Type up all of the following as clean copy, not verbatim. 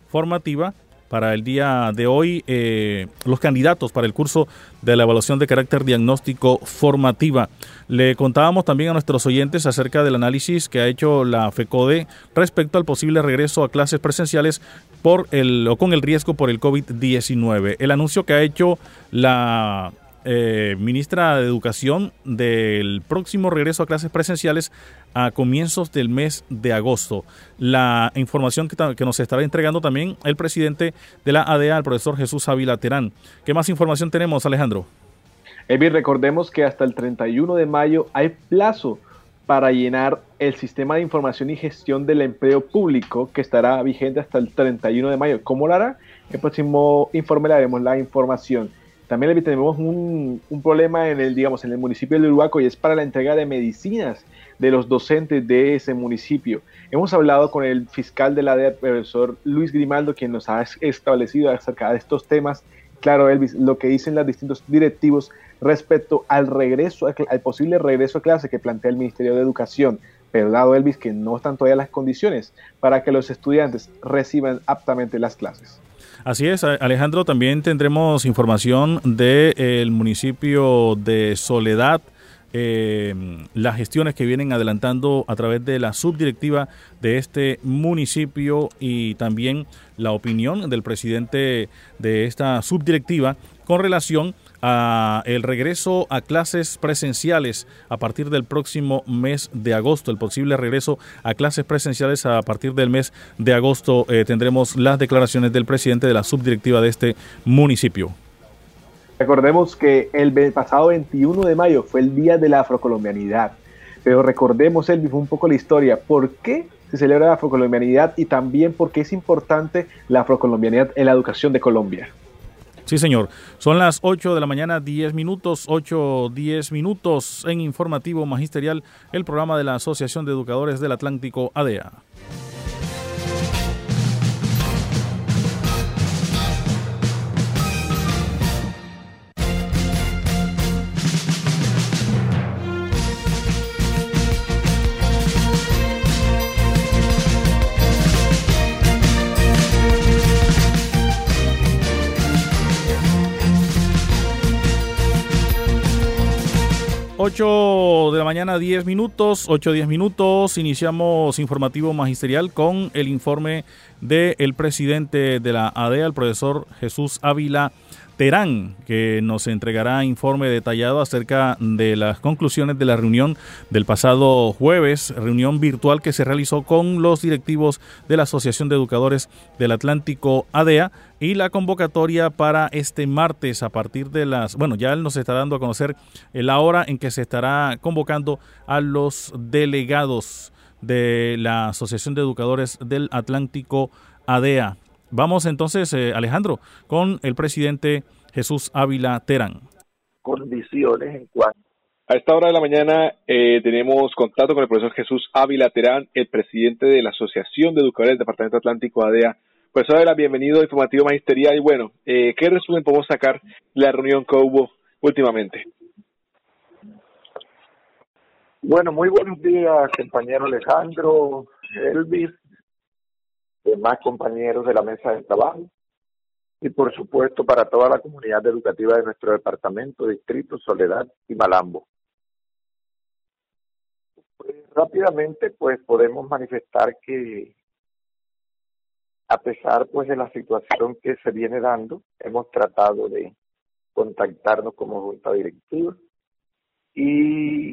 formativa para el día de hoy, los candidatos para el curso de la evaluación de carácter diagnóstico formativa. Le contábamos también a nuestros oyentes acerca del análisis que ha hecho la FECODE respecto al posible regreso a clases presenciales con el riesgo por el COVID-19. El anuncio que ha hecho la ministra de Educación del próximo regreso a clases presenciales a comienzos del mes de agosto. La información que nos estará entregando también el presidente de la ADEA, el profesor Jesús Ávila Terán. ¿Qué más información tenemos, Alejandro? Elvis, recordemos que hasta el 31 de mayo hay plazo para llenar el sistema de información y gestión del empleo público que estará vigente hasta el 31 de mayo. ¿Cómo lo hará? En el próximo informe le daremos la información. También tenemos un problema en el municipio de Uruguaco, y es para la entrega de medicinas de los docentes de ese municipio. Hemos hablado con el fiscal de la DEA, el profesor Luis Grimaldo, quien nos ha establecido acerca de estos temas. Claro, Elvis, lo que dicen los distintos directivos respecto al posible regreso a clase que plantea el Ministerio de Educación. Pero dado, Elvis, que no están todavía las condiciones para que los estudiantes reciban aptamente las clases. Así es, Alejandro, también tendremos información del municipio de Soledad, las gestiones que vienen adelantando a través de la subdirectiva de este municipio y también la opinión del presidente de esta subdirectiva con relación a el regreso a clases presenciales a partir del próximo mes de agosto, el posible regreso a clases presenciales a partir del mes de agosto. Tendremos las declaraciones del presidente de la subdirectiva de este municipio. Recordemos que el pasado 21 de mayo fue el Día de la Afrocolombianidad, pero recordemos, Elvis, un poco la historia. ¿Por qué se celebra la afrocolombianidad y también por qué es importante la afrocolombianidad en la educación de Colombia? Sí, señor. Son las 8 de la mañana, 10 minutos, 8:10 minutos en Informativo Magisterial, el programa de la Asociación de Educadores del Atlántico, ADEA. Ocho de la mañana, 10 minutos, 8:10 minutos. Iniciamos Informativo Magisterial con el informe del presidente de la ADEA, el profesor Jesús Ávila Terán, que nos entregará informe detallado acerca de las conclusiones de la reunión del pasado jueves, reunión virtual que se realizó con los directivos de la Asociación de Educadores del Atlántico, ADEA, y la convocatoria para este martes a partir de ya él nos estará dando a conocer la hora en que se estará convocando a los delegados de la Asociación de Educadores del Atlántico, ADEA. Vamos entonces, Alejandro, con el presidente Jesús Ávila Terán. Condiciones en cuanto. A esta hora de la mañana tenemos contacto con el profesor Jesús Ávila Terán, el presidente de la Asociación de Educadores del Departamento Atlántico, ADEA. Profesor Ávila, bienvenido a Informativo Magisterial. Y bueno, ¿qué resumen podemos sacar de la reunión que hubo últimamente? Bueno, muy buenos días, compañero Alejandro, Elvis, demás compañeros de la mesa de trabajo y por supuesto para toda la comunidad educativa de nuestro departamento, distrito, Soledad y Malambo. Pues, rápidamente podemos manifestar que a pesar de la situación que se viene dando, hemos tratado de contactarnos como junta directiva y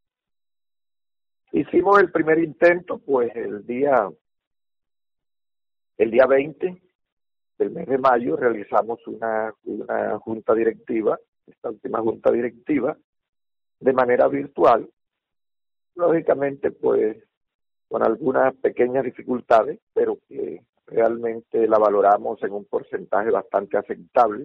hicimos el primer intento el día 20 del mes de mayo. Realizamos una junta directiva, esta última junta directiva, de manera virtual, lógicamente con algunas pequeñas dificultades, pero que realmente la valoramos en un porcentaje bastante aceptable.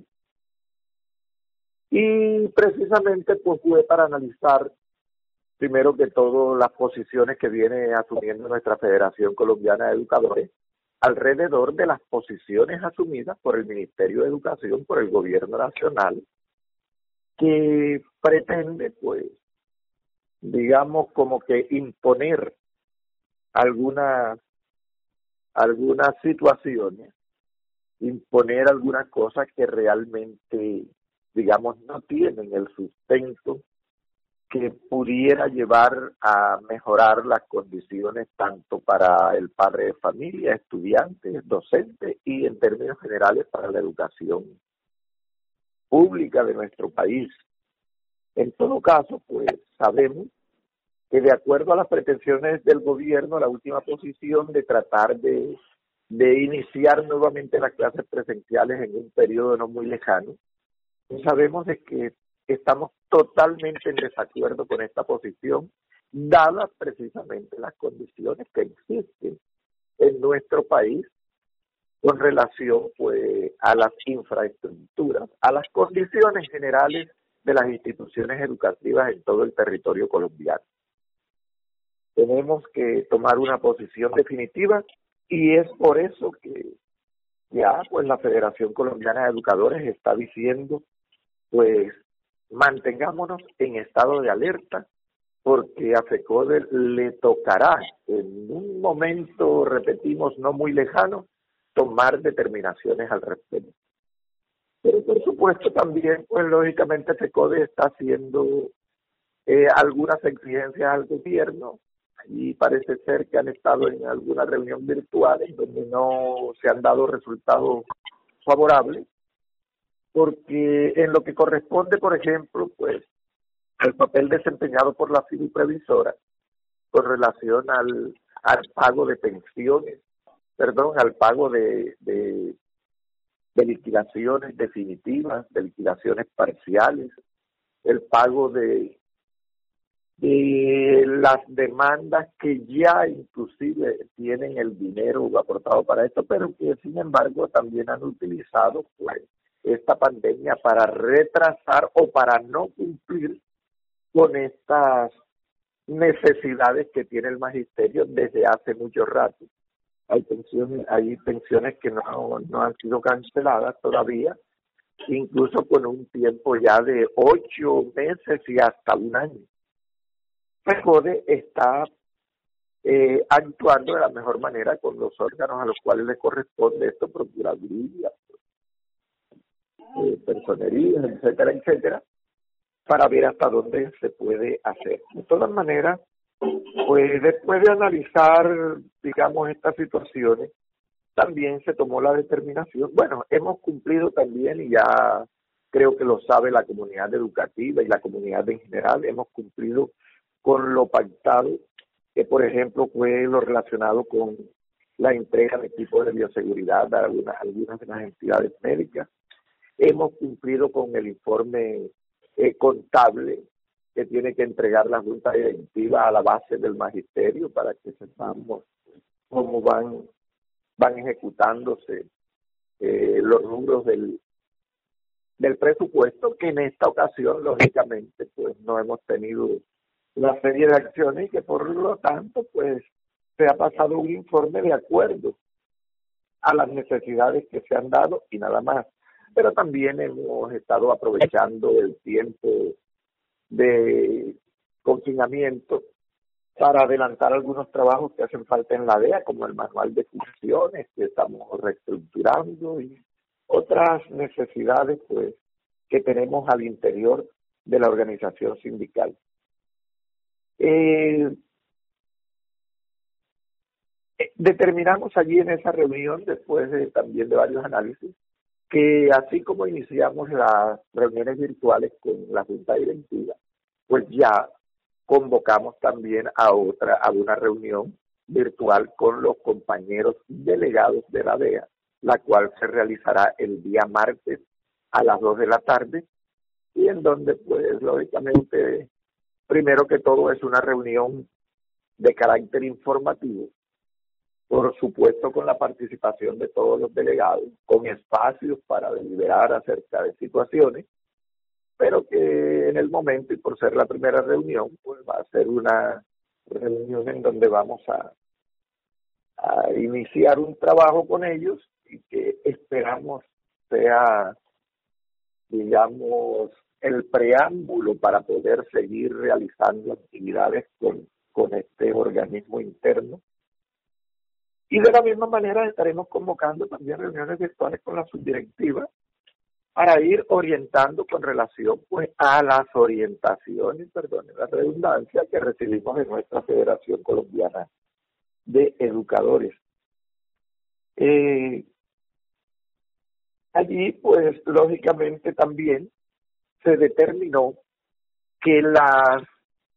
Y precisamente fue para analizar primero que todo las posiciones que viene asumiendo nuestra Federación Colombiana de Educadores alrededor de las posiciones asumidas por el Ministerio de Educación, por el Gobierno Nacional, que pretende, como que imponer algunas situaciones imponer algunas cosas que realmente, digamos, no tienen el sustento que pudiera llevar a mejorar las condiciones tanto para el padre de familia, estudiantes, docentes y en términos generales para la educación pública de nuestro país. En todo caso, pues sabemos que de acuerdo a las pretensiones del gobierno, la última posición de tratar de iniciar nuevamente las clases presenciales en un periodo no muy lejano, sabemos de que estamos totalmente en desacuerdo con esta posición, dadas precisamente las condiciones que existen en nuestro país con relación pues a las infraestructuras, a las condiciones generales de las instituciones educativas en todo el territorio colombiano. Tenemos que tomar una posición definitiva y es por eso que ya pues la Federación Colombiana de Educadores está diciendo pues mantengámonos en estado de alerta porque a FECODE le tocará en un momento, repetimos, no muy lejano, tomar determinaciones al respecto. Pero por supuesto también, pues lógicamente FECODE está haciendo algunas exigencias al gobierno y parece ser que han estado en alguna reunión virtual en donde no se han dado resultados favorables, porque en lo que corresponde, por ejemplo, pues el papel desempeñado por la previsora con relación al pago de pensiones, al pago de liquidaciones definitivas, de liquidaciones parciales, el pago de las demandas que ya inclusive tienen el dinero aportado para esto, pero que sin embargo también han utilizado pues esta pandemia para retrasar o para no cumplir con estas necesidades que tiene el magisterio desde hace mucho rato. Hay pensiones que no han sido canceladas todavía, incluso con un tiempo ya de 8 meses y hasta un año. FECODE está actuando de la mejor manera con los órganos a los cuales le corresponde esto, procuraduría, personería, etcétera, etcétera, para ver hasta dónde se puede hacer. De todas maneras, pues después de analizar, digamos, estas situaciones, también se tomó la determinación. Bueno, hemos cumplido también, y ya creo que lo sabe la comunidad educativa y la comunidad en general, hemos cumplido con lo pactado, que por ejemplo fue lo relacionado con la entrega de equipos de bioseguridad a algunas de las entidades médicas. Hemos cumplido con el informe contable que tiene que entregar la Junta Directiva a la base del magisterio para que sepamos cómo van ejecutándose los rubros del presupuesto, que en esta ocasión, lógicamente, pues no hemos tenido la serie de acciones y que por lo tanto, pues se ha pasado un informe de acuerdo a las necesidades que se han dado y nada más. Pero también hemos estado aprovechando el tiempo de confinamiento para adelantar algunos trabajos que hacen falta en la DEA, como el manual de funciones que estamos reestructurando y otras necesidades pues que tenemos al interior de la organización sindical. Determinamos allí en esa reunión, después también de varios análisis, que así como iniciamos las reuniones virtuales con la Junta Directiva, pues ya convocamos también a una reunión virtual con los compañeros delegados de la DEA, la cual se realizará el día martes a las 2 de la tarde, y en donde pues lógicamente, primero que todo es una reunión de carácter informativo, por supuesto con la participación de todos los delegados, con espacios para deliberar acerca de situaciones, pero que en el momento y por ser la primera reunión, pues va a ser una reunión en donde vamos a iniciar un trabajo con ellos y que esperamos sea, digamos, el preámbulo para poder seguir realizando actividades con este organismo interno Y de la misma manera estaremos convocando también reuniones virtuales con la subdirectiva para ir orientando con relación pues a las orientaciones, perdón, la redundancia que recibimos de nuestra Federación Colombiana de Educadores. Allí pues lógicamente también se determinó que las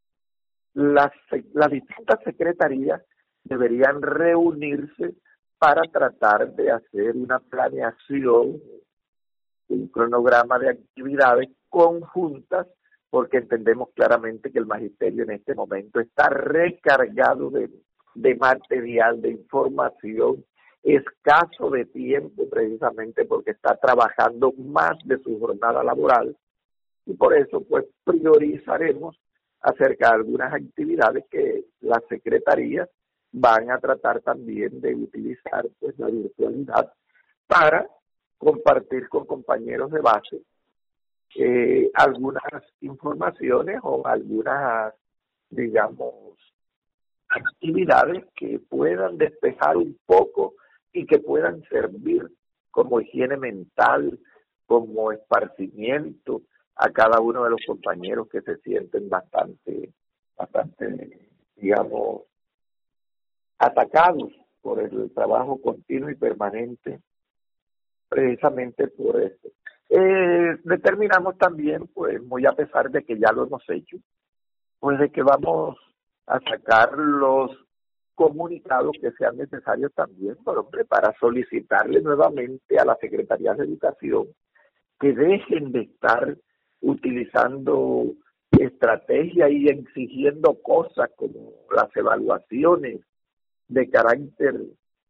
distintas secretarías deberían reunirse para tratar de hacer una planeación, un cronograma de actividades conjuntas, porque entendemos claramente que el magisterio en este momento está recargado de material, de información, escaso de tiempo precisamente porque está trabajando más de su jornada laboral, y por eso pues priorizaremos acerca de algunas actividades que las secretarías van a tratar también de utilizar pues la virtualidad para compartir con compañeros de base algunas informaciones o algunas, digamos, actividades que puedan despejar un poco y que puedan servir como higiene mental, como esparcimiento a cada uno de los compañeros que se sienten bastante, digamos, atacados por el trabajo continuo y permanente, precisamente por esto. Determinamos también, pues muy a pesar de que ya lo hemos hecho, pues de que vamos a sacar los comunicados que sean necesarios también, para solicitarle nuevamente a las Secretarías de Educación que dejen de estar utilizando estrategias y exigiendo cosas como las evaluaciones de carácter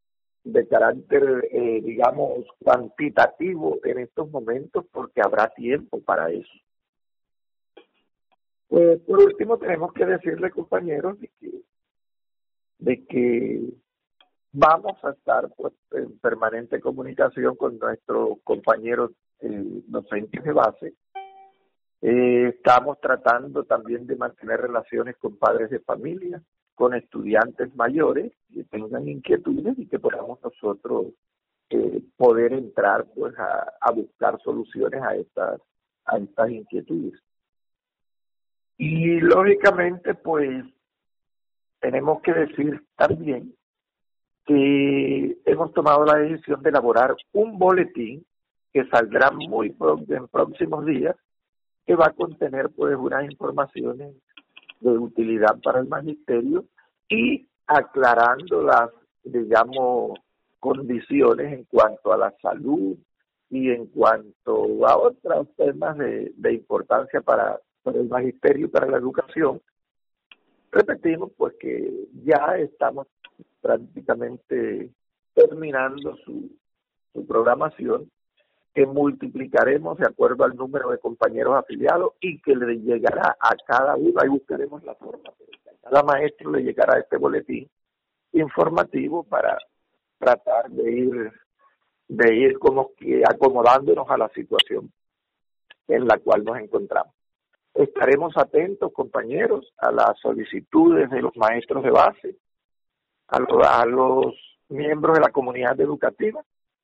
digamos, cuantitativo en estos momentos, porque habrá tiempo para eso. Pues por último tenemos que decirle, compañeros, de que vamos a estar pues en permanente comunicación con nuestros compañeros docentes de base. Estamos tratando también de mantener relaciones con padres de familia, con estudiantes mayores que tengan inquietudes y que podamos nosotros poder entrar pues a buscar soluciones a estas inquietudes. Y lógicamente pues tenemos que decir también que hemos tomado la decisión de elaborar un boletín que saldrá en próximos días, que va a contener pues unas informaciones de utilidad para el magisterio y aclarando las, digamos, condiciones en cuanto a la salud y en cuanto a otros temas de importancia para el magisterio y para la educación. Repetimos pues que ya estamos prácticamente terminando su programación, que multiplicaremos de acuerdo al número de compañeros afiliados y que le llegará a cada uno, ahí buscaremos la forma, a cada maestro le llegará este boletín informativo para tratar de ir como que acomodándonos a la situación en la cual nos encontramos. Estaremos atentos, compañeros, a las solicitudes de los maestros de base, a los miembros de la comunidad educativa,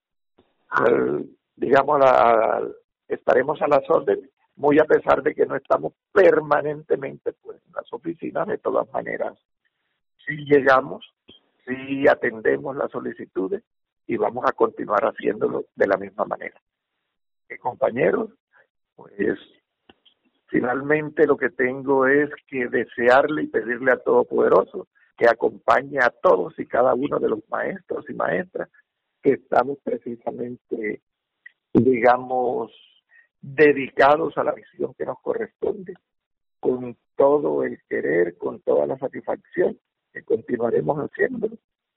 estaremos a las órdenes, muy a pesar de que no estamos permanentemente pues en las oficinas. De todas maneras, si llegamos, si atendemos las solicitudes y vamos a continuar haciéndolo de la misma manera. Compañeros, pues finalmente lo que tengo es que desearle y pedirle a Todopoderoso que acompañe a todos y cada uno de los maestros y maestras que estamos precisamente, digamos, dedicados a la misión que nos corresponde, con todo el querer, con toda la satisfacción, que continuaremos haciéndolo.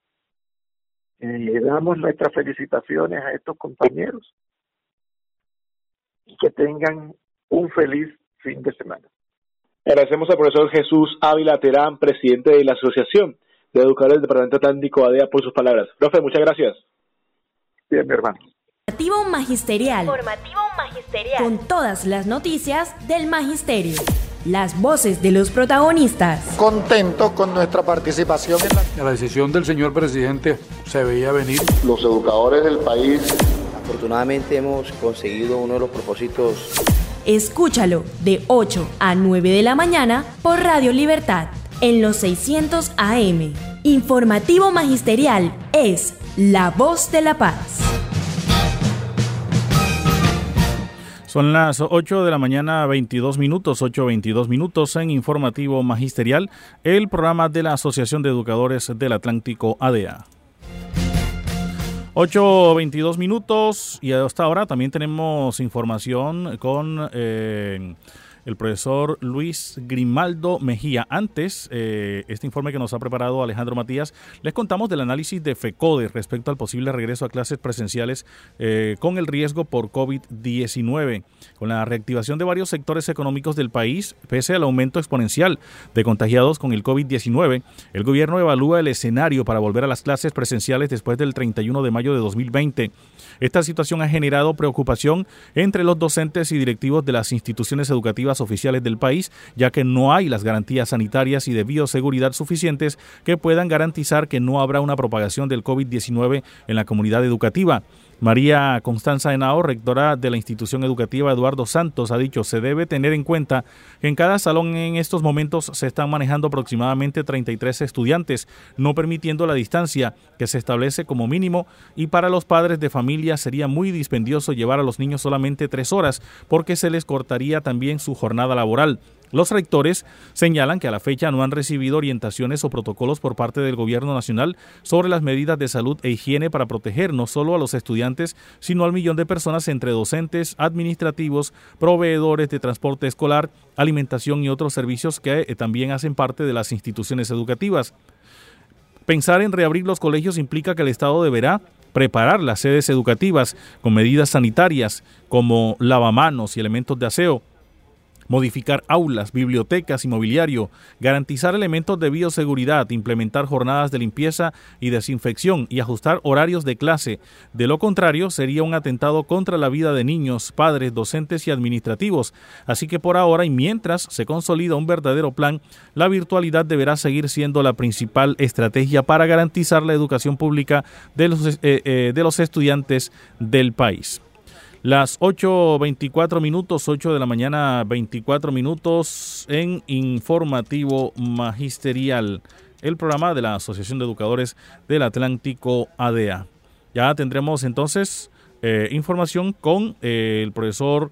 Le damos nuestras felicitaciones a estos compañeros y que tengan un feliz fin de semana. Agradecemos al profesor Jesús Ávila Terán, presidente de la Asociación de Educadores del Departamento Atlántico ADEA, por sus palabras. Profe, muchas gracias. Bien, mi hermano. Informativo magisterial. Con todas las noticias del magisterio. las voces de los protagonistas. Contento con nuestra participación. La decisión del señor presidente se veía venir. Los educadores del país. Afortunadamente hemos conseguido uno de los propósitos. Escúchalo de 8 a 9 de la mañana por Radio Libertad en los 600 AM. Informativo Magisterial es la voz de la paz. Son las 8 de la mañana, 22 minutos, 8:22 minutos en Informativo Magisterial, el programa de la Asociación de Educadores del Atlántico, ADEA. 8:22 minutos y hasta ahora también tenemos información con el profesor Luis Grimaldo Mejía. Antes, este informe que nos ha preparado Alejandro Matías, les contamos del análisis de FECODE respecto al posible regreso a clases presenciales con el riesgo por COVID-19. Con la reactivación de varios sectores económicos del país, pese al aumento exponencial de contagiados con el COVID-19, el gobierno evalúa el escenario para volver a las clases presenciales después del 31 de mayo de 2020. Esta situación ha generado preocupación entre los docentes y directivos de las instituciones educativas oficiales del país, ya que no hay las garantías sanitarias y de bioseguridad suficientes que puedan garantizar que no habrá una propagación del COVID-19 en la comunidad educativa. María Constanza Henao, rectora de la institución educativa Eduardo Santos, ha dicho: se debe tener en cuenta que en cada salón en estos momentos se están manejando aproximadamente 33 estudiantes, no permitiendo la distancia que se establece como mínimo, y para los padres de familia sería muy dispendioso llevar a los niños solamente 3 horas porque se les cortaría también su jornada laboral. Los rectores señalan que a la fecha no han recibido orientaciones o protocolos por parte del gobierno nacional sobre las medidas de salud e higiene para proteger no solo a los estudiantes, sino al millón de personas entre docentes, administrativos, proveedores de transporte escolar, alimentación y otros servicios que también hacen parte de las instituciones educativas. Pensar en reabrir los colegios implica que el Estado deberá preparar las sedes educativas con medidas sanitarias como lavamanos y elementos de aseo, modificar aulas, bibliotecas y mobiliario, garantizar elementos de bioseguridad, implementar jornadas de limpieza y desinfección y ajustar horarios de clase. De lo contrario, sería un atentado contra la vida de niños, padres, docentes y administrativos. Así que por ahora y mientras se consolida un verdadero plan, la virtualidad deberá seguir siendo la principal estrategia para garantizar la educación pública de los estudiantes del país. Las 8:24 minutos, 8 de la mañana, 24 minutos en Informativo Magisterial, el programa de la Asociación de Educadores del Atlántico, ADEA. Ya tendremos entonces información con el profesor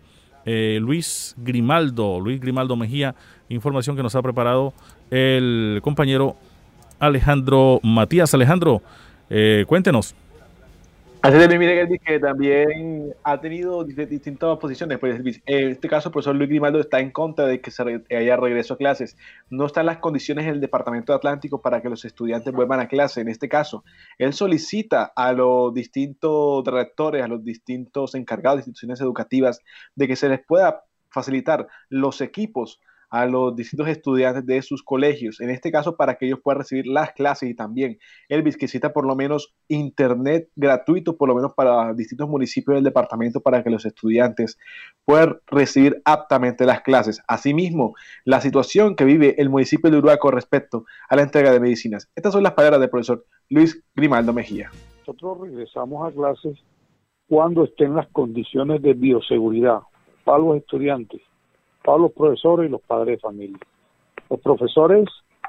Luis Grimaldo Mejía, información que nos ha preparado el compañero Alejandro Matías. Alejandro, cuéntenos. Así de mire, Elvis, que también ha tenido distintas posiciones. Pues, en este caso, el profesor Luis Grimaldo está en contra de que haya regreso a clases. No están las condiciones en el Departamento de Atlántico para que los estudiantes vuelvan a clase. En este caso, él solicita a los distintos rectores, a los distintos encargados de instituciones educativas, de que se les pueda facilitar los equipos a los distintos estudiantes de sus colegios, en este caso para que ellos puedan recibir las clases, y también Elvis, que necesita por lo menos internet gratuito, por lo menos para distintos municipios del departamento, para que los estudiantes puedan recibir aptamente las clases. Asimismo, la situación que vive el municipio de Uruguay con respecto a la entrega de medicinas. Estas son las palabras del profesor Luis Grimaldo Mejía. Nosotros regresamos a clases cuando estén las condiciones de bioseguridad para los estudiantes, para los profesores y los padres de familia. Los profesores,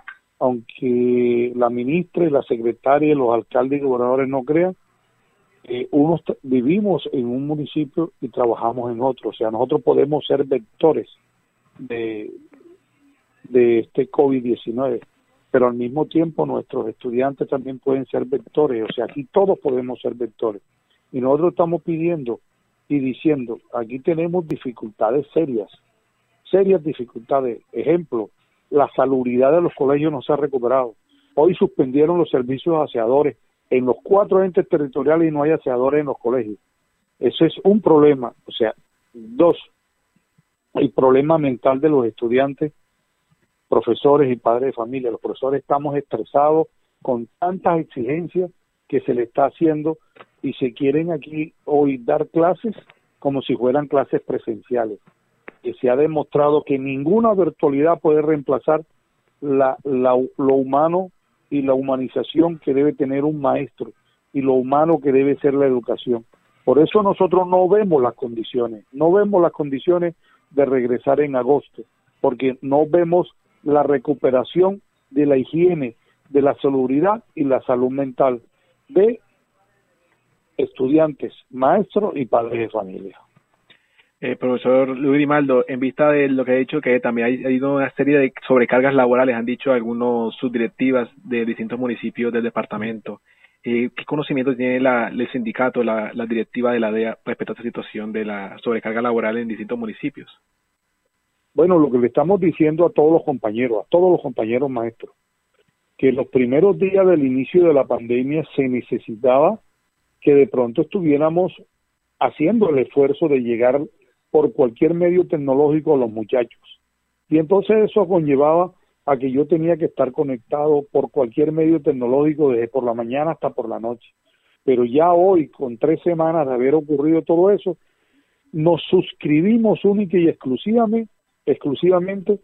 aunque la ministra y la secretaria y los alcaldes y gobernadores no crean, vivimos en un municipio y trabajamos en otro. O sea, nosotros podemos ser vectores de este COVID-19, pero al mismo tiempo nuestros estudiantes también pueden ser vectores. O sea, aquí todos podemos ser vectores. Y nosotros estamos pidiendo y diciendo, aquí tenemos dificultades serias dificultades. Ejemplo, la salubridad de los colegios no se ha recuperado. Hoy suspendieron los servicios aseadores en los 4 entes territoriales y no hay aseadores en los colegios. Ese es un problema. O sea, 2, el problema mental de los estudiantes, profesores y padres de familia. Los profesores estamos estresados con tantas exigencias que se le está haciendo y se quieren aquí hoy dar clases como si fueran clases presenciales. que se ha demostrado que ninguna virtualidad puede reemplazar lo humano y la humanización que debe tener un maestro y lo humano que debe ser la educación. Por eso nosotros no vemos las condiciones de regresar en agosto, porque no vemos la recuperación de la higiene, de la salubridad y la salud mental de estudiantes, maestros y padres de familia. Profesor Luis Grimaldo, en vista de lo que ha dicho, que también ha habido una serie de sobrecargas laborales, han dicho algunos subdirectivas de distintos municipios del departamento. ¿Qué conocimiento tiene el sindicato, la directiva de la DEA respecto a esta situación de la sobrecarga laboral en distintos municipios? Bueno, lo que le estamos diciendo a todos los compañeros maestros, que los primeros días del inicio de la pandemia se necesitaba que de pronto estuviéramos haciendo el esfuerzo de llegar por cualquier medio tecnológico a los muchachos. Y entonces eso conllevaba a que yo tenía que estar conectado por cualquier medio tecnológico desde por la mañana hasta por la noche. Pero ya hoy, con 3 semanas de haber ocurrido todo eso, nos suscribimos única y exclusivamente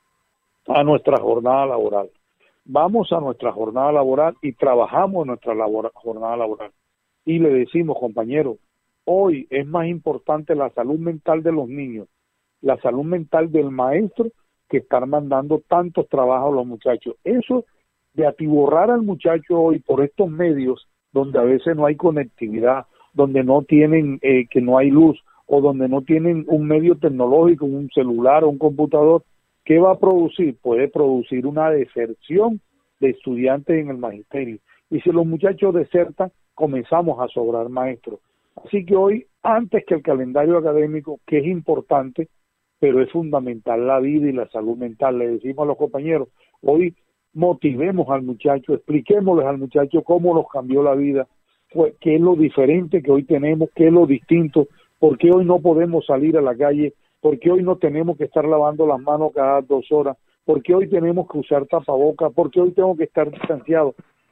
a nuestra jornada laboral. Vamos a nuestra jornada laboral y trabajamos en nuestra jornada laboral. Y le decimos, compañeros, hoy es más importante la salud mental de los niños, la salud mental del maestro, que estar mandando tantos trabajos a los muchachos. Eso de atiborrar al muchacho hoy por estos medios, donde a veces no hay conectividad, donde no tienen, que no hay luz, o donde no tienen un medio tecnológico, un celular o un computador, ¿qué va a producir? Puede producir una deserción de estudiantes en el magisterio. Y si los muchachos desertan, comenzamos a sobrar maestros. Así que hoy, antes que el calendario académico, que es importante, pero es fundamental la vida y la salud mental, le decimos a los compañeros, hoy motivemos al muchacho, expliquémosles al muchacho cómo nos cambió la vida, qué es lo diferente que hoy tenemos, qué es lo distinto, por qué hoy no podemos salir a la calle, por qué hoy no tenemos que estar lavando las manos cada 2 horas, por qué hoy tenemos que usar tapabocas, por qué hoy tengo que estar distanciado.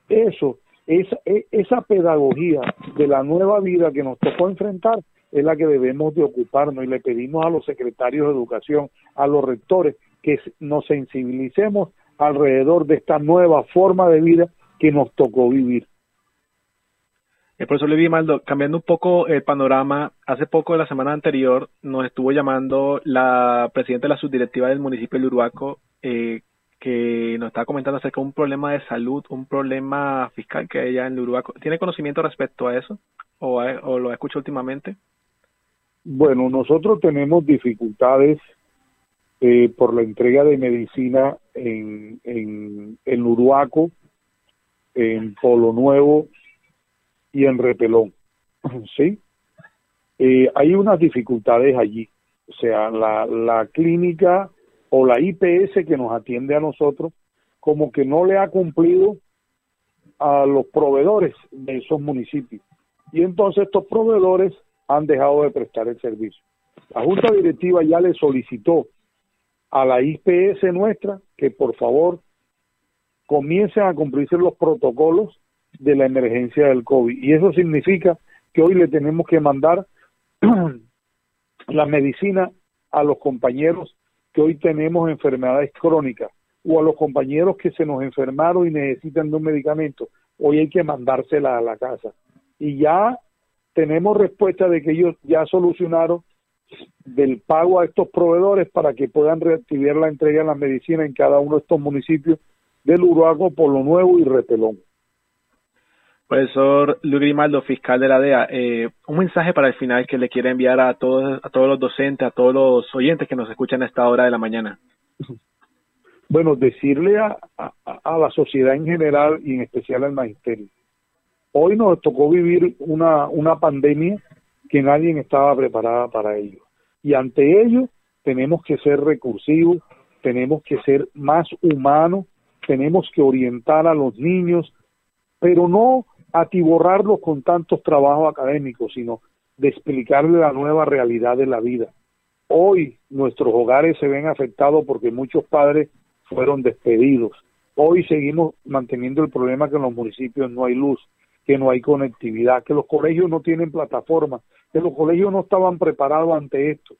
Esa pedagogía de la nueva vida que nos tocó enfrentar es la que debemos de ocuparnos, y le pedimos a los secretarios de educación, a los rectores, que nos sensibilicemos alrededor de esta nueva forma de vida que nos tocó vivir. El profesor Luis Grimaldo, cambiando un poco el panorama, hace poco, la semana anterior, nos estuvo llamando la presidenta de la subdirectiva del municipio de Uruaco, que nos estaba comentando acerca de un problema de salud, un problema fiscal que hay allá en Uruaco. ¿Tiene conocimiento respecto a eso? ¿O lo escucha últimamente? Bueno, nosotros tenemos dificultades por la entrega de medicina en Uruaco, en Polo Nuevo y en Repelón, ¿sí? Hay unas dificultades allí. O sea, la clínica o la IPS que nos atiende a nosotros, como que no le ha cumplido a los proveedores de esos municipios. Y entonces estos proveedores han dejado de prestar el servicio. La Junta Directiva ya le solicitó a la IPS nuestra que por favor comiencen a cumplirse los protocolos de la emergencia del COVID. Y eso significa que hoy le tenemos que mandar la medicina a los compañeros que hoy tenemos enfermedades crónicas, o a los compañeros que se nos enfermaron y necesitan de un medicamento. Hoy hay que mandársela a la casa. Y ya tenemos respuesta de que ellos ya solucionaron del pago a estos proveedores para que puedan reactivar la entrega de la medicina en cada uno de estos municipios del Uruaco, Polo Nuevo y Repelón. Profesor Luis Grimaldo, fiscal de la DEA, un mensaje para el final que le quiere enviar a todos los docentes, a todos los oyentes que nos escuchan a esta hora de la mañana. Bueno, decirle a la sociedad en general y en especial al magisterio, hoy nos tocó vivir una pandemia que nadie estaba preparada para ello. Y ante ello tenemos que ser recursivos, tenemos que ser más humanos, tenemos que orientar a los niños, pero no atiborrarlos con tantos trabajos académicos, sino de explicarles la nueva realidad de la vida. Hoy nuestros hogares se ven afectados porque muchos padres fueron despedidos. Hoy seguimos manteniendo el problema que en los municipios no hay luz, que no hay conectividad, que los colegios no tienen plataformas, que los colegios no estaban preparados ante esto.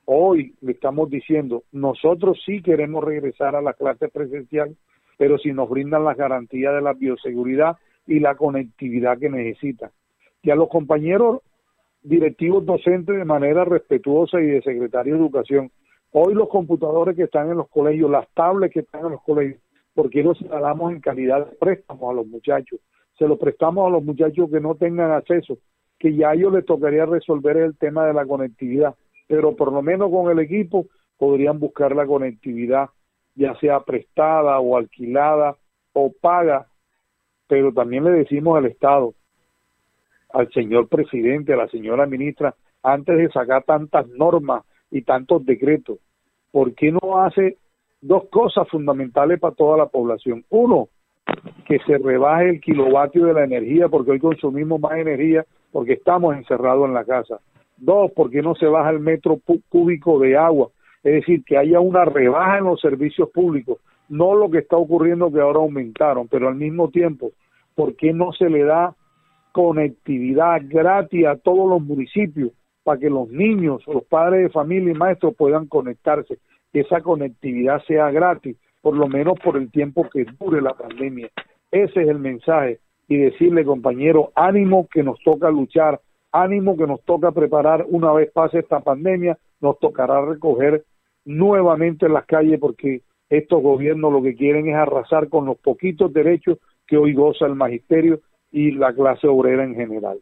Hoy le estamos diciendo, nosotros sí queremos regresar a la clase presencial, pero si nos brindan las garantías de la bioseguridad y la conectividad que necesitan. Y a los compañeros directivos docentes de manera respetuosa y de secretario de Educación, hoy los computadores que están en los colegios, las tablets que están en los colegios, ¿por qué no se las damos en calidad de préstamo a los muchachos? Se lo prestamos a los muchachos que no tengan acceso, que ya a ellos les tocaría resolver el tema de la conectividad, pero por lo menos con el equipo podrían buscar la conectividad, ya sea prestada o alquilada o paga, pero también le decimos al Estado, al señor presidente, a la señora ministra, antes de sacar tantas normas y tantos decretos, ¿por qué no hace dos cosas fundamentales para toda la población? Uno, que se rebaje el kilovatio de la energía, porque hoy consumimos más energía porque estamos encerrados en la casa. Dos, porque no se baja el metro cúbico de agua, es decir, que haya una rebaja en los servicios públicos, no lo que está ocurriendo que ahora aumentaron, pero al mismo tiempo, ¿por qué no se le da conectividad gratis a todos los municipios para que los niños, los padres de familia y maestros puedan conectarse? Que esa conectividad sea gratis, por lo menos por el tiempo que dure la pandemia. Ese es el mensaje, y decirle, compañero, ánimo que nos toca luchar, ánimo que nos toca preparar una vez pase esta pandemia, nos tocará recoger nuevamente en las calles, porque estos gobiernos lo que quieren es arrasar con los poquitos derechos que hoy goza el magisterio y la clase obrera en general.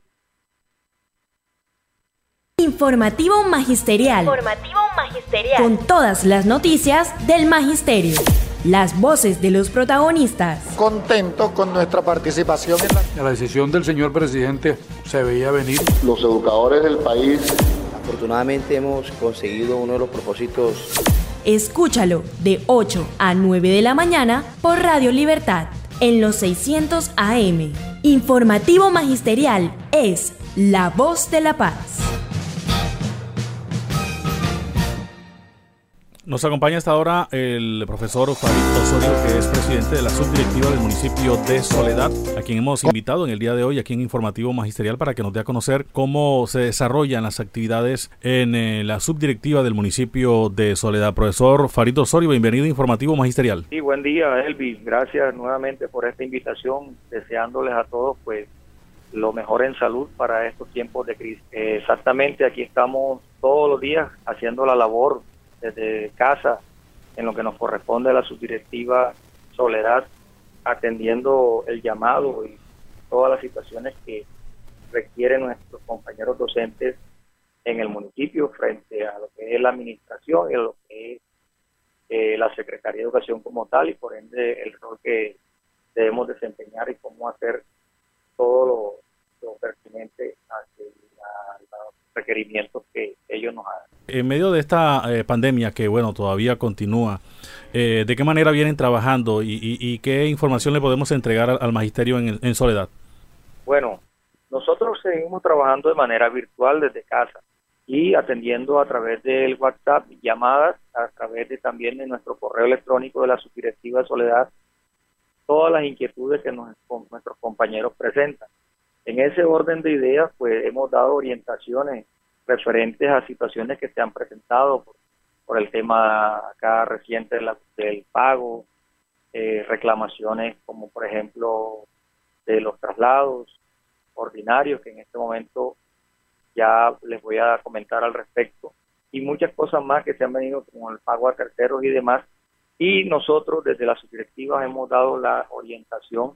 Informativo magisterial. Con todas las noticias del magisterio. Las voces de los protagonistas. Contento con nuestra participación en La decisión del señor presidente se veía venir. Los educadores del país. Afortunadamente hemos conseguido uno de los propósitos. Escúchalo de 8 a 9 de la mañana por Radio Libertad en los 600 AM. Informativo magisterial es la voz de la paz. Nos acompaña hasta ahora el profesor Farid Osorio, que es presidente de la subdirectiva del municipio de Soledad, a quien hemos invitado en el día de hoy aquí en Informativo Magisterial para que nos dé a conocer cómo se desarrollan las actividades en la subdirectiva del municipio de Soledad. Profesor Farid Osorio, bienvenido a Informativo Magisterial. Sí, buen día, Elvis. Gracias nuevamente por esta invitación, deseándoles a todos pues lo mejor en salud para estos tiempos de crisis. Exactamente, aquí estamos todos los días haciendo la labor desde casa, en lo que nos corresponde a la subdirectiva Soledad, atendiendo el llamado y todas las situaciones que requieren nuestros compañeros docentes en el municipio frente a lo que es la administración y a lo que es la Secretaría de Educación como tal, y por ende el rol que debemos desempeñar y cómo hacer todo lo pertinente a los requerimientos que ellos nos hagan. En medio de esta pandemia que, bueno, todavía continúa, ¿de qué manera vienen trabajando y qué información le podemos entregar al magisterio en Soledad? Bueno, nosotros seguimos trabajando de manera virtual desde casa y atendiendo a través del WhatsApp, llamadas, a través también de nuestro correo electrónico de la subdirectiva de Soledad, todas las inquietudes que nuestros compañeros presentan. En ese orden de ideas, pues hemos dado orientaciones referentes a situaciones que se han presentado por el tema acá reciente del pago, reclamaciones como por ejemplo de los traslados ordinarios, que en este momento ya les voy a comentar al respecto, y muchas cosas más que se han venido como el pago a terceros y demás. Y nosotros desde las subdirectivas hemos dado la orientación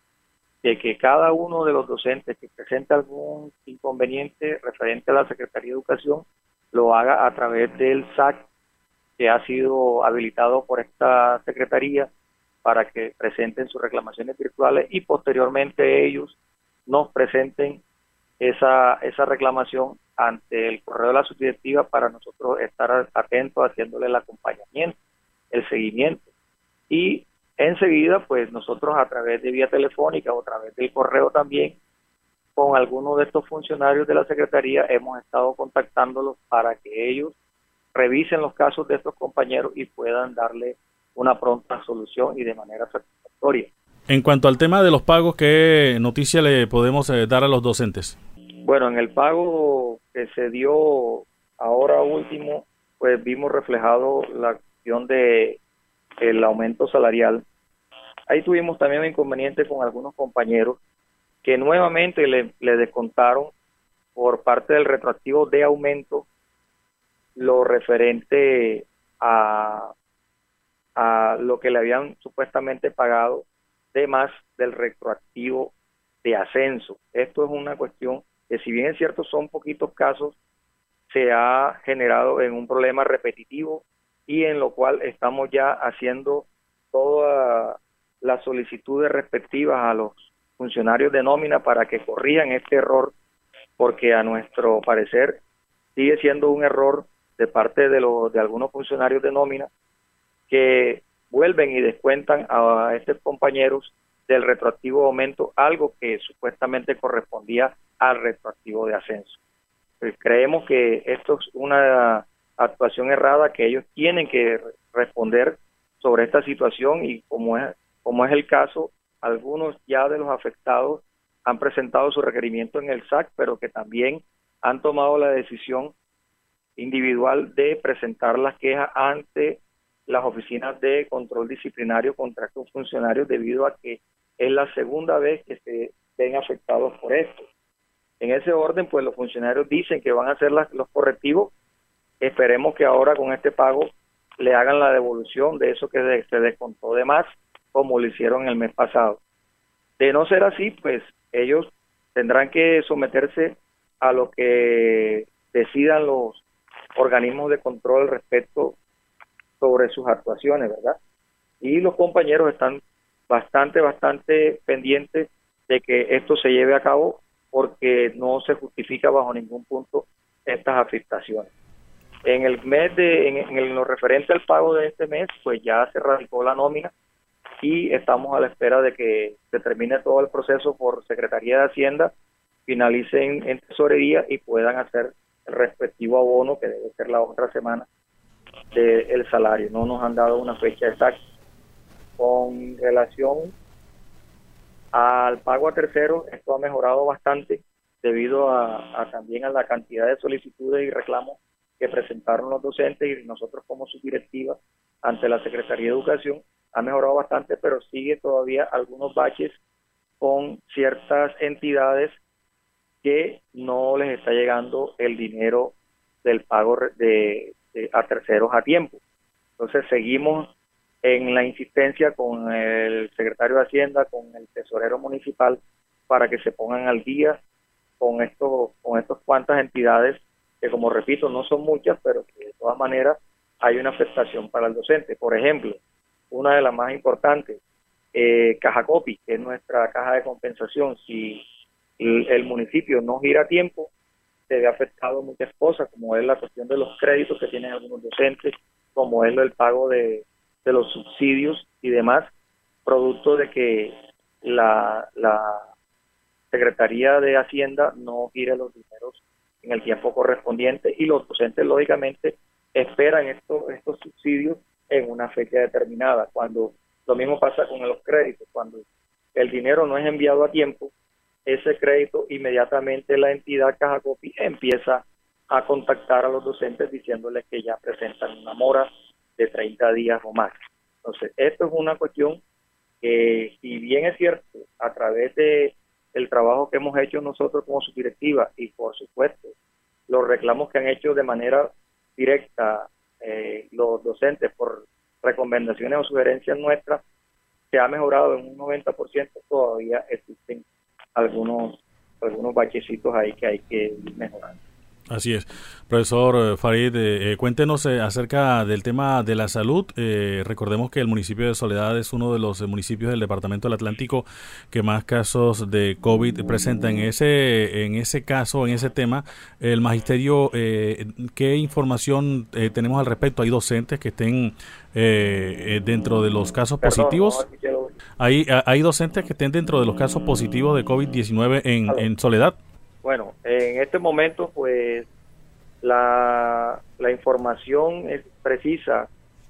de que cada uno de los docentes que presente algún inconveniente referente a la Secretaría de Educación lo haga a través del SAC, que ha sido habilitado por esta Secretaría para que presenten sus reclamaciones virtuales y posteriormente ellos nos presenten esa reclamación ante el correo de la subdirectiva para nosotros estar atentos haciéndole el acompañamiento, el seguimiento. Y enseguida, pues nosotros a través de vía telefónica o a través del correo también, con algunos de estos funcionarios de la Secretaría, hemos estado contactándolos para que ellos revisen los casos de estos compañeros y puedan darle una pronta solución y de manera satisfactoria. En cuanto al tema de los pagos, ¿qué noticia le podemos dar a los docentes? Bueno, en el pago que se dio ahora último, pues vimos reflejado la cuestión de el aumento salarial. Ahí tuvimos también un inconveniente con algunos compañeros que nuevamente le descontaron por parte del retroactivo de aumento lo referente a lo que le habían supuestamente pagado de más del retroactivo de ascenso. Esto es una cuestión que, si bien es cierto son poquitos casos, se ha generado en un problema repetitivo y en lo cual estamos ya haciendo todas las solicitudes respectivas a los funcionarios de nómina para que corrijan este error, porque a nuestro parecer sigue siendo un error de parte de algunos funcionarios de nómina que vuelven y descuentan a estos compañeros del retroactivo de aumento algo que supuestamente correspondía al retroactivo de ascenso. Pues creemos que esto es una actuación errada, que ellos tienen que responder sobre esta situación, y como es el caso, algunos ya de los afectados han presentado su requerimiento en el SAC, pero que también han tomado la decisión individual de presentar las quejas ante las oficinas de control disciplinario contra estos funcionarios, debido a que es la segunda vez que se ven afectados por esto. En ese orden, pues los funcionarios dicen que van a hacer los correctivos. Esperemos que ahora con este pago le hagan la devolución de eso que se descontó de más, como lo hicieron el mes pasado. De no ser así, pues ellos tendrán que someterse a lo que decidan los organismos de control respecto sobre sus actuaciones, ¿verdad? Y los compañeros están bastante pendientes de que esto se lleve a cabo, porque no se justifica bajo ningún punto estas afectaciones. En el mes en lo referente al pago de este mes, pues ya se radicó la nómina y estamos a la espera de que se termine todo el proceso por Secretaría de Hacienda, finalicen en tesorería y puedan hacer el respectivo abono, que debe ser la otra semana, del salario. No nos han dado una fecha exacta. Con relación al pago a terceros, esto ha mejorado bastante debido también a la cantidad de solicitudes y reclamos que presentaron los docentes, y nosotros como subdirectiva ante la Secretaría de Educación. Ha mejorado bastante, pero sigue todavía algunos baches con ciertas entidades que no les está llegando el dinero del pago a terceros a tiempo. Entonces seguimos en la insistencia con el secretario de Hacienda, con el tesorero municipal, para que se pongan al día con estas cuantas entidades que, como repito, no son muchas, pero que de todas maneras hay una afectación para el docente. Por ejemplo, una de las más importantes, Caja Copi, que es nuestra caja de compensación. Si el municipio no gira a tiempo, se ve afectado muchas cosas, como es la cuestión de los créditos que tienen algunos docentes, como es el pago de los subsidios y demás, producto de que la Secretaría de Hacienda no gire los dineros en el tiempo correspondiente, y los docentes lógicamente esperan estos subsidios en una fecha determinada. Cuando lo mismo pasa con los créditos, cuando el dinero no es enviado a tiempo, ese crédito inmediatamente la entidad Caja Copi empieza a contactar a los docentes diciéndoles que ya presentan una mora de 30 días o más. Entonces, esto es una cuestión que, si bien es cierto, a través de el trabajo que hemos hecho nosotros como subdirectiva, y por supuesto los reclamos que han hecho de manera directa los docentes por recomendaciones o sugerencias nuestras, se ha mejorado en un 90%, todavía existen algunos bachecitos ahí que hay que mejorar. Así es. Profesor Farid, cuéntenos acerca del tema de la salud. Recordemos que el municipio de Soledad es uno de los municipios del departamento del Atlántico que más casos de COVID presenta. En ese caso, en ese tema, el magisterio, ¿qué información tenemos al respecto? ¿Hay docentes que estén dentro de los casos positivos? ¿Hay docentes que estén dentro de los casos positivos de COVID-19 en Soledad? Bueno, en este momento, pues, la información es precisa.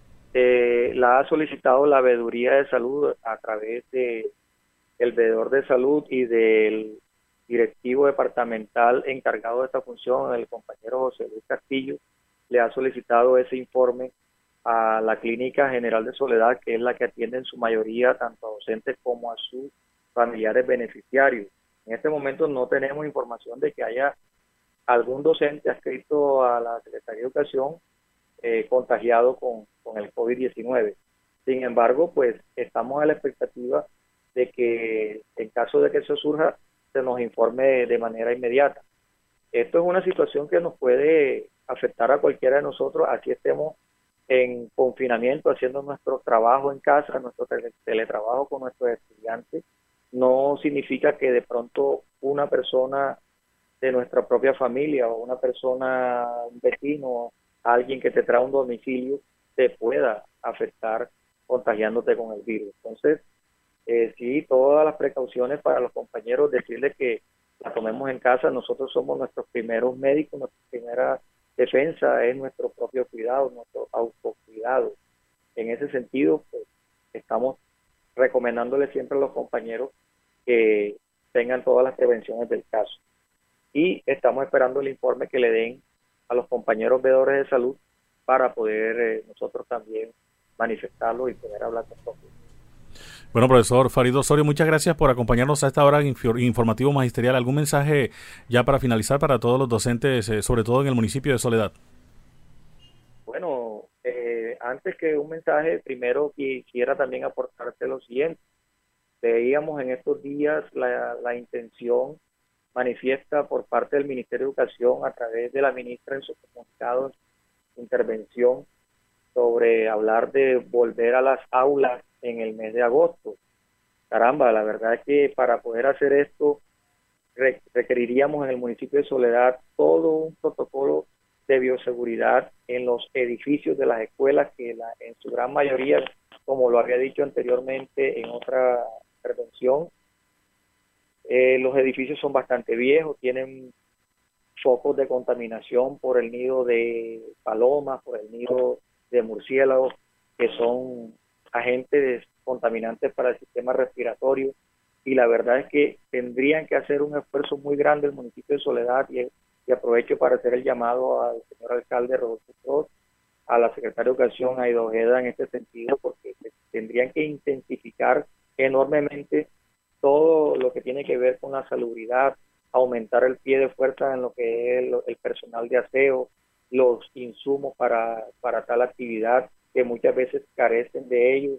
La ha solicitado la Veeduría de Salud a través del veedor de salud y del directivo departamental encargado de esta función, el compañero José Luis Castillo. le ha solicitado ese informe a la Clínica General de Soledad, que es la que atiende en su mayoría tanto a docentes como a sus familiares beneficiarios. En este momento no tenemos información de que haya algún docente adscrito a la Secretaría de Educación contagiado con el COVID-19. Sin embargo, pues estamos a la expectativa de que en caso de que eso surja, se nos informe de manera inmediata. Esto es una situación que nos puede afectar a cualquiera de nosotros, así estemos en confinamiento, haciendo nuestro trabajo en casa, nuestro teletrabajo con nuestros estudiantes. No significa que de pronto una persona de nuestra propia familia o una persona, un vecino, alguien que te trae un domicilio, te pueda afectar contagiándote con el virus. Entonces, sí, todas las precauciones para los compañeros, decirles que la tomemos en casa. Nosotros somos nuestros primeros médicos, nuestra primera defensa es nuestro propio cuidado, nuestro autocuidado. En ese sentido, pues, estamos recomendándoles siempre a los compañeros que tengan todas las prevenciones del caso. Y estamos esperando el informe que le den a los compañeros veedores de salud para poder nosotros también manifestarlo y poder hablar con todos. Bueno, profesor Farid Osorio, muchas gracias por acompañarnos a esta hora informativo magisterial. ¿Algún mensaje ya para finalizar para todos los docentes, sobre todo en el municipio de Soledad? Bueno, antes que un mensaje, primero quisiera también aportarte lo siguiente. Veíamos en estos días la intención manifiesta por parte del Ministerio de Educación a través de la ministra en su comunicado de intervención sobre hablar de volver a las aulas en el mes de agosto. Caramba, la verdad es que para poder hacer esto requeriríamos en el municipio de Soledad todo un protocolo de bioseguridad en los edificios de las escuelas que en su gran mayoría, como lo había dicho anteriormente en otra intervención, los edificios son bastante viejos, tienen focos de contaminación por el nido de palomas, por el nido de murciélagos, que son agentes contaminantes para el sistema respiratorio, y la verdad es que tendrían que hacer un esfuerzo muy grande el municipio de Soledad, y aprovecho para hacer el llamado al señor alcalde Rodolfo Cruz, a la secretaria de Educación, Aida Ojeda, en este sentido, porque tendrían que intensificar enormemente todo lo que tiene que ver con la salubridad, aumentar el pie de fuerza en lo que es el personal de aseo, los insumos para tal actividad, que muchas veces carecen de ellos,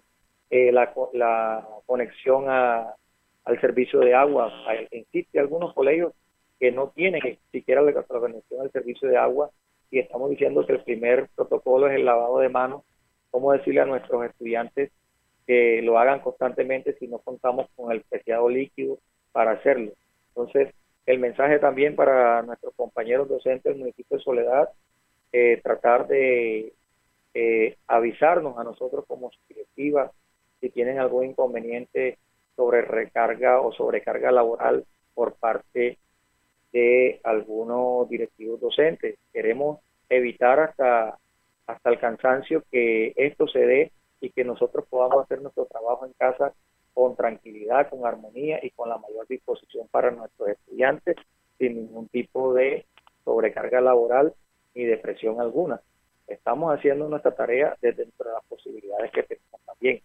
la conexión al servicio de agua. Existe algunos colegios que no tienen ni siquiera la conexión al servicio de agua, y estamos diciendo que el primer protocolo es el lavado de manos. ¿Cómo decirle a nuestros estudiantes que lo hagan constantemente si no contamos con el preciado líquido para hacerlo? Entonces, el mensaje también para nuestros compañeros docentes del municipio de Soledad, tratar de avisarnos a nosotros como directiva si tienen algún inconveniente sobre recarga o sobrecarga laboral por parte de algunos directivos docentes. Queremos evitar hasta el cansancio que esto se dé y que nosotros podamos hacer nuestro trabajo en casa con tranquilidad, con armonía y con la mayor disposición para nuestros estudiantes, sin ningún tipo de sobrecarga laboral ni de presión alguna. Estamos haciendo nuestra tarea desde dentro de las posibilidades que tenemos también.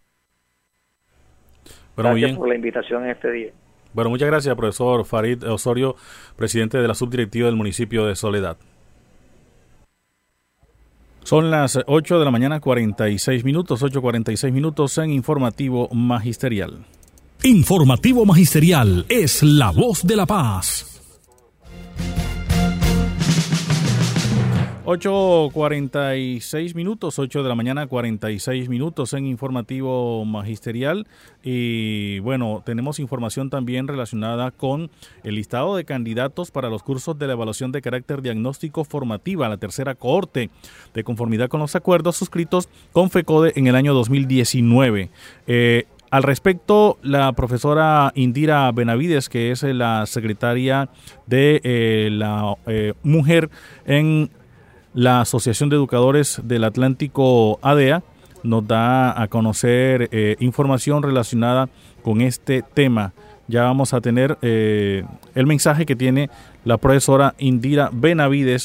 Bueno, gracias por la invitación en este día. Bueno, muchas gracias, profesor Farid Osorio, presidente de la subdirectiva del municipio de Soledad. Son las 8 de la mañana, 46 minutos, 8:46 minutos en Informativo Magisterial. Informativo Magisterial es la voz de la paz. 8:46 minutos, 8 de la mañana, 46 minutos en Informativo Magisterial. Y bueno, tenemos información también relacionada con el listado de candidatos para los cursos de la evaluación de carácter diagnóstico formativa, la tercera cohorte, de conformidad con los acuerdos suscritos con FECODE en el año 2019. Al respecto, la profesora Indira Benavides, que es la secretaria de la mujer en la Asociación de Educadores del Atlántico ADEA, nos da a conocer información relacionada con este tema. Ya vamos a tener el mensaje que tiene la profesora Indira Benavides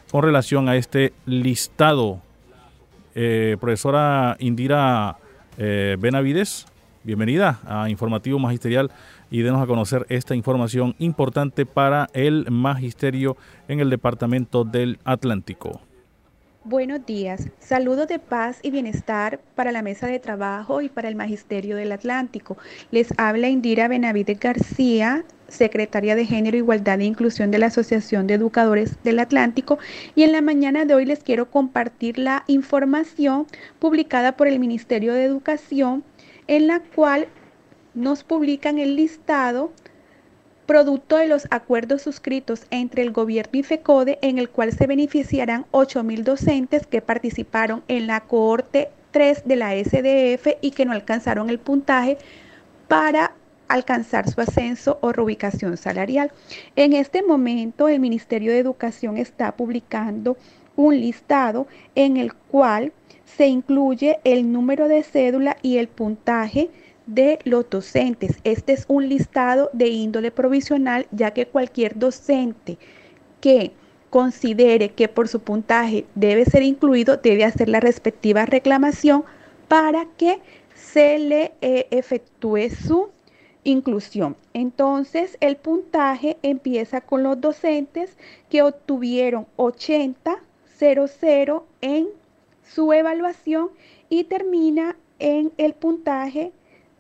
con relación a este listado. Profesora Indira Benavides, bienvenida a Informativo Magisterial y denos a conocer esta información importante para el magisterio en el Departamento del Atlántico. Buenos días, saludos de paz y bienestar para la mesa de trabajo y para el Magisterio del Atlántico. Les habla Indira Benavides García, secretaria de Género, Igualdad e Inclusión de la Asociación de Educadores del Atlántico, y en la mañana de hoy les quiero compartir la información publicada por el Ministerio de Educación, en la cual nos publican el listado producto de los acuerdos suscritos entre el gobierno y FECODE, en el cual se beneficiarán 8.000 docentes que participaron en la cohorte 3 de la SDF y que no alcanzaron el puntaje para alcanzar su ascenso o reubicación salarial. En este momento, el Ministerio de Educación está publicando un listado en el cual se incluye el número de cédula y el puntaje de los docentes. Este es un listado de índole provisional, ya que cualquier docente que considere que por su puntaje debe ser incluido, debe hacer la respectiva reclamación para que se le efectúe su inclusión. Entonces, el puntaje empieza con los docentes que obtuvieron 80.00 en su evaluación y termina en el puntaje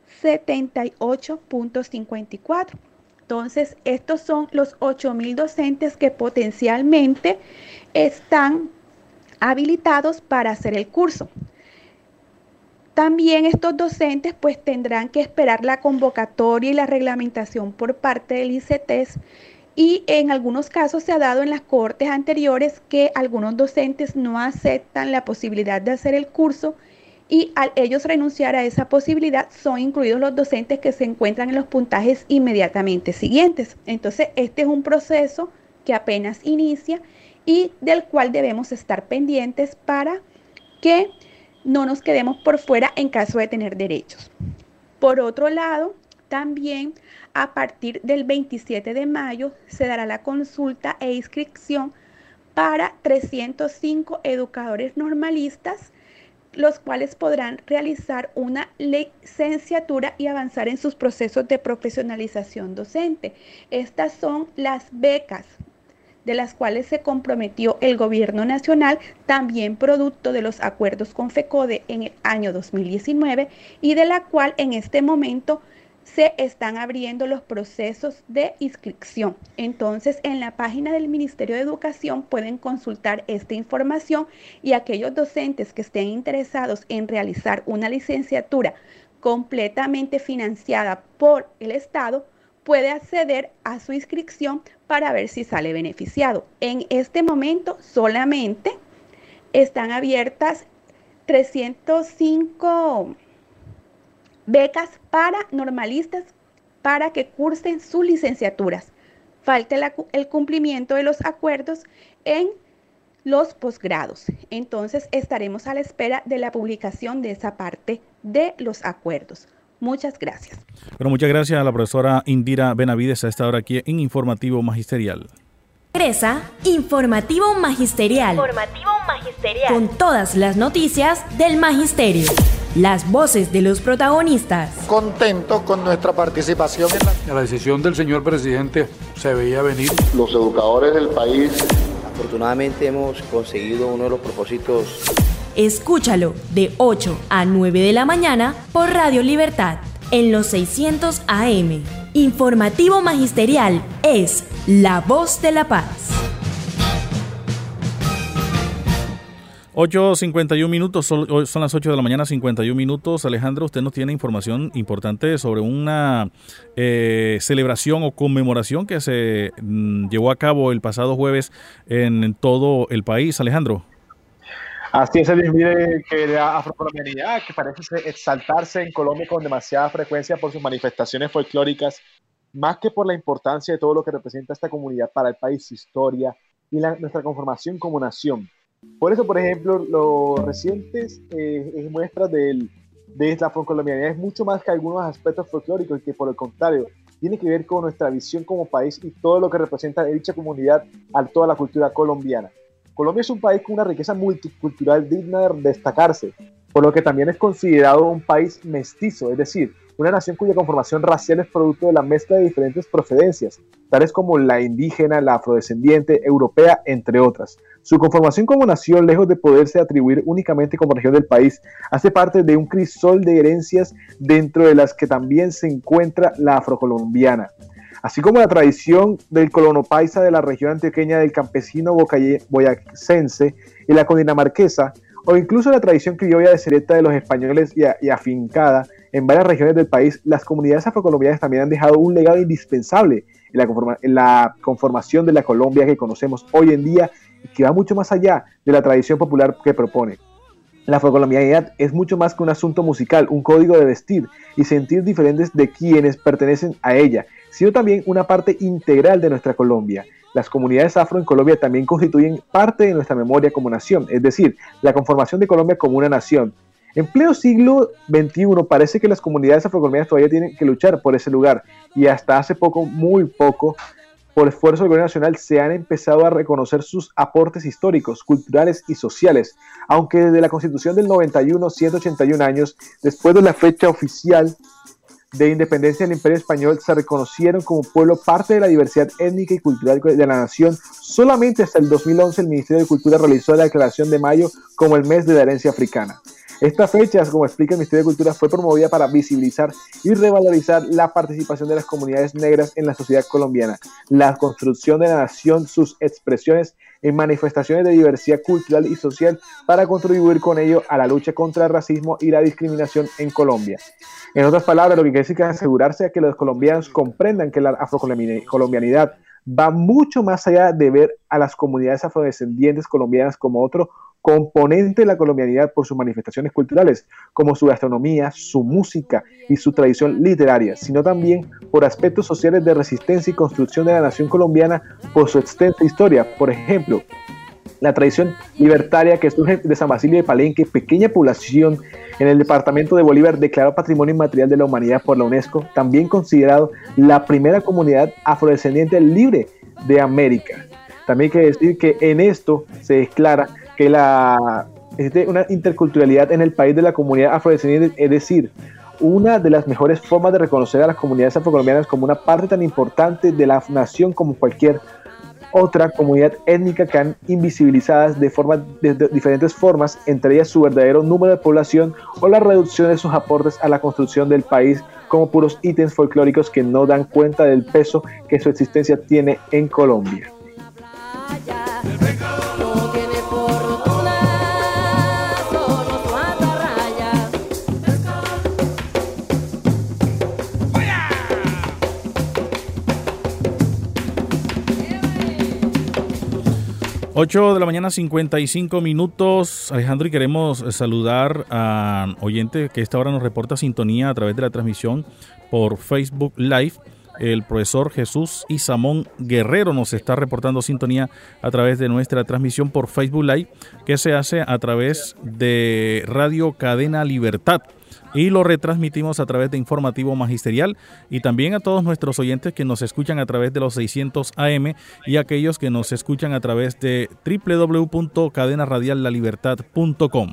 78.54. Entonces, estos son los 8.000 docentes que potencialmente están habilitados para hacer el curso. También estos docentes pues tendrán que esperar la convocatoria y la reglamentación por parte del ICETES, y en algunos casos se ha dado en las cohortes anteriores que algunos docentes no aceptan la posibilidad de hacer el curso, y al ellos renunciar a esa posibilidad son incluidos los docentes que se encuentran en los puntajes inmediatamente siguientes. Entonces, este es un proceso que apenas inicia y del cual debemos estar pendientes para que no nos quedemos por fuera en caso de tener derechos. Por otro lado, también a partir del 27 de mayo se dará la consulta e inscripción para 305 educadores normalistas, los cuales podrán realizar una licenciatura y avanzar en sus procesos de profesionalización docente. Estas son las becas de las cuales se comprometió el gobierno nacional, también producto de los acuerdos con FECODE en el año 2019, y de la cual en este momento se están abriendo los procesos de inscripción. Entonces, en la página del Ministerio de Educación pueden consultar esta información, y aquellos docentes que estén interesados en realizar una licenciatura completamente financiada por el Estado puede acceder a su inscripción para ver si sale beneficiado. En este momento solamente están abiertas 305 becas para normalistas para que cursen sus licenciaturas. Falta el cumplimiento de los acuerdos en los posgrados. Entonces estaremos a la espera de la publicación de esa parte de los acuerdos. Muchas gracias. Bueno, muchas gracias a la profesora Indira Benavides a esta hora aquí en Informativo Magisterial. Regresa Informativo Magisterial. Informativo Magisterial. Con todas las noticias del magisterio. Las voces de los protagonistas. Contento con nuestra participación en la decisión del señor presidente se veía venir. Los educadores del país. Afortunadamente hemos conseguido uno de los propósitos. Escúchalo de 8 a 9 de la mañana por Radio Libertad en los 600 AM. Informativo Magisterial es la voz de la paz. 8:51 minutos, son las 8 de la mañana, 51 minutos. Alejandro, usted nos tiene información importante sobre una celebración o conmemoración que se llevó a cabo el pasado jueves en todo el país. Alejandro. Así es, Luis. Mire que la afrocolombianidad, que parece exaltarse en Colombia con demasiada frecuencia por sus manifestaciones folclóricas, más que por la importancia de todo lo que representa esta comunidad para el país, su historia y nuestra conformación como nación. Por eso, por ejemplo, los recientes muestras de la afrocolombianidad es mucho más que algunos aspectos folclóricos, y que por el contrario tiene que ver con nuestra visión como país y todo lo que representa dicha comunidad a toda la cultura colombiana. Colombia es un país con una riqueza multicultural digna de destacarse, por lo que también es considerado un país mestizo, es decir, una nación cuya conformación racial es producto de la mezcla de diferentes procedencias, tales como la indígena, la afrodescendiente, europea, entre otras. Su conformación como nación, lejos de poderse atribuir únicamente como región del país, hace parte de un crisol de herencias dentro de las que también se encuentra la afrocolombiana. Así como la tradición del colono paisa de la región antioqueña, del campesino boyacense y la cundinamarquesa, o incluso la tradición criolla de Sereta de los españoles y afincada en varias regiones del país, las comunidades afrocolombianas también han dejado un legado indispensable en la conformación de la Colombia que conocemos hoy en día y que va mucho más allá de la tradición popular que propone. La afrocolombianidad es mucho más que un asunto musical, un código de vestir y sentir diferentes de quienes pertenecen a ella, sino también una parte integral de nuestra Colombia. Las comunidades afro en Colombia también constituyen parte de nuestra memoria como nación, es decir, la conformación de Colombia como una nación. En pleno siglo XXI parece que las comunidades afrocolombianas todavía tienen que luchar por ese lugar y hasta hace poco, muy poco, por esfuerzo del gobierno nacional se han empezado a reconocer sus aportes históricos, culturales y sociales, aunque desde la Constitución del 91, 181 años, después de la fecha oficial de independencia del Imperio Español, se reconocieron como pueblo parte de la diversidad étnica y cultural de la nación. Solamente hasta el 2011 el Ministerio de Cultura realizó la declaración de mayo como el mes de la herencia africana. Esta fecha, como explica el Ministerio de Cultura, fue promovida para visibilizar y revalorizar la participación de las comunidades negras en la sociedad colombiana, la construcción de la nación, sus expresiones en manifestaciones de diversidad cultural y social para contribuir con ello a la lucha contra el racismo y la discriminación en Colombia. En otras palabras, lo que quiere decir que es asegurarse de que los colombianos comprendan que la afrocolombianidad va mucho más allá de ver a las comunidades afrodescendientes colombianas como otro componente de la colombianidad por sus manifestaciones culturales, como su gastronomía, su música y su tradición literaria, sino también por aspectos sociales de resistencia y construcción de la nación colombiana por su extensa historia. Por ejemplo, la tradición libertaria que surge de San Basilio de Palenque, pequeña población en el departamento de Bolívar, declarado Patrimonio Inmaterial de la Humanidad por la UNESCO, también considerado la primera comunidad afrodescendiente libre de América. También hay que decir que en esto se declara que existe una interculturalidad en el país de la comunidad afrodescendiente, es decir, una de las mejores formas de reconocer a las comunidades afrocolombianas como una parte tan importante de la nación como cualquier otra comunidad étnica que han invisibilizadas de diferentes formas, entre ellas su verdadero número de población o la reducción de sus aportes a la construcción del país como puros ítems folclóricos que no dan cuenta del peso que su existencia tiene en Colombia. 8 de la mañana, 55 minutos. Alejandro, y queremos saludar a oyente que a esta hora nos reporta sintonía a través de la transmisión por Facebook Live. El profesor Jesús Isamón Guerrero nos está reportando sintonía a través de nuestra transmisión por Facebook Live, que se hace a través de Radio Cadena Libertad. Y lo retransmitimos a través de Informativo Magisterial, y también a todos nuestros oyentes que nos escuchan a través de los 600 AM y aquellos que nos escuchan a través de www.cadenaradiallalibertad.com.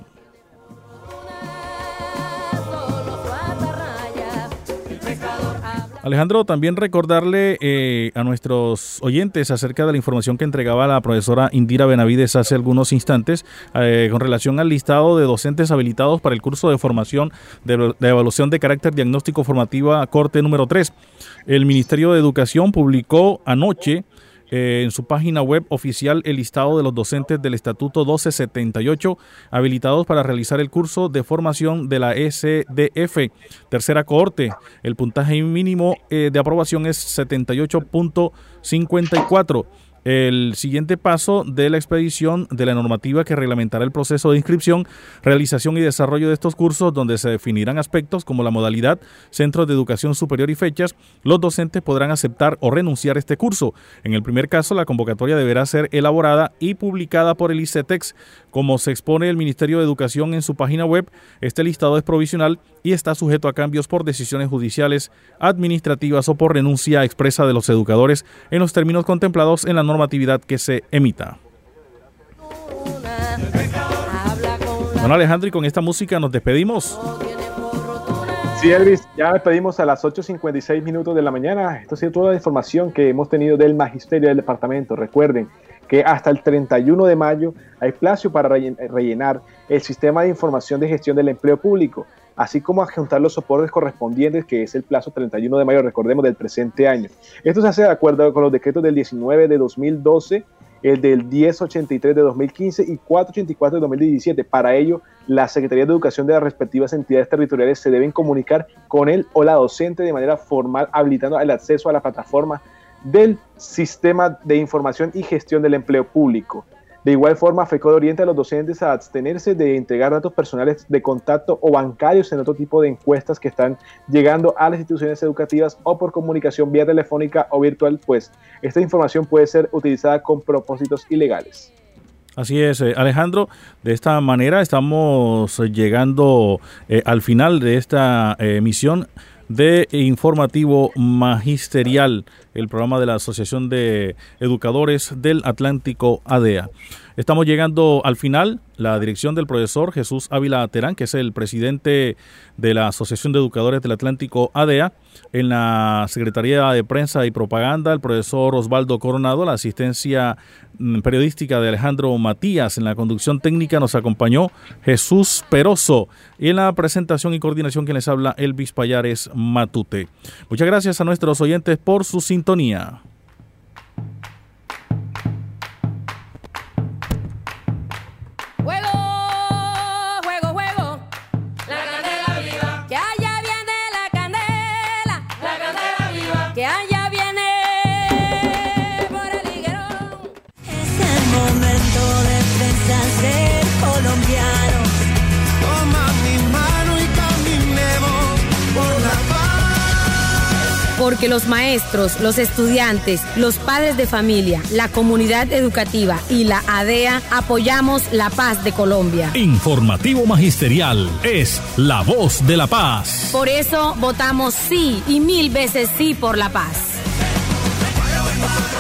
Alejandro, también recordarle a nuestros oyentes acerca de la información que entregaba la profesora Indira Benavides hace algunos instantes con relación al listado de docentes habilitados para el curso de formación de evaluación de carácter diagnóstico formativa corte número 3. El Ministerio de Educación publicó anoche en su página web oficial el listado de los docentes del Estatuto 1278 habilitados para realizar el curso de formación de la SDF, tercera cohorte. El puntaje mínimo de aprobación es 78.54. El siguiente paso de la expedición de la normativa que reglamentará el proceso de inscripción, realización y desarrollo de estos cursos, donde se definirán aspectos como la modalidad, centros de educación superior y fechas. Los docentes podrán aceptar o renunciar a este curso. En el primer caso, la convocatoria deberá ser elaborada y publicada por el ICETEX. Como se expone el Ministerio de Educación en su página web, este listado es provisional y está sujeto a cambios por decisiones judiciales, administrativas o por renuncia expresa de los educadores en los términos contemplados en la normatividad que se emita. Bueno, Alejandro, y con esta música nos despedimos. Sí, Elvis, ya despedimos a las 8:56 minutos de la mañana. Esto ha sido toda la información que hemos tenido del magisterio del departamento. Recuerden que hasta el 31 de mayo hay plazo para rellenar el sistema de información de gestión del empleo público, así como adjuntar los soportes correspondientes, que es el plazo 31 de mayo, recordemos, del presente año. Esto se hace de acuerdo con los decretos del 19 de 2012, el del 1083 de 2015 y 484 de 2017. Para ello, las Secretarías de Educación de las respectivas entidades territoriales se deben comunicar con él o la docente de manera formal, habilitando el acceso a la plataforma del Sistema de Información y Gestión del Empleo Público. De igual forma, FECODE orienta a los docentes a abstenerse de entregar datos personales de contacto o bancarios en otro tipo de encuestas que están llegando a las instituciones educativas o por comunicación vía telefónica o virtual, pues esta información puede ser utilizada con propósitos ilegales. Así es, Alejandro. De esta manera estamos llegando al final de esta emisión de Informativo Magisterial, el programa de la Asociación de Educadores del Atlántico ADEA. Estamos llegando al final. La dirección del profesor Jesús Ávila Terán, que es el presidente de la Asociación de Educadores del Atlántico ADEA. En la Secretaría de Prensa y Propaganda, el profesor Osvaldo Coronado. La asistencia periodística de Alejandro Matías. En la conducción técnica nos acompañó Jesús Peroso. Y en la presentación y coordinación, quien les habla, Elvis Payares Matute. Muchas gracias a nuestros oyentes por su sintonía. Porque los maestros, los estudiantes, los padres de familia, la comunidad educativa y la ADEA apoyamos la paz de Colombia. Informativo Magisterial es la voz de la paz. Por eso votamos sí y 1000 veces sí por la paz.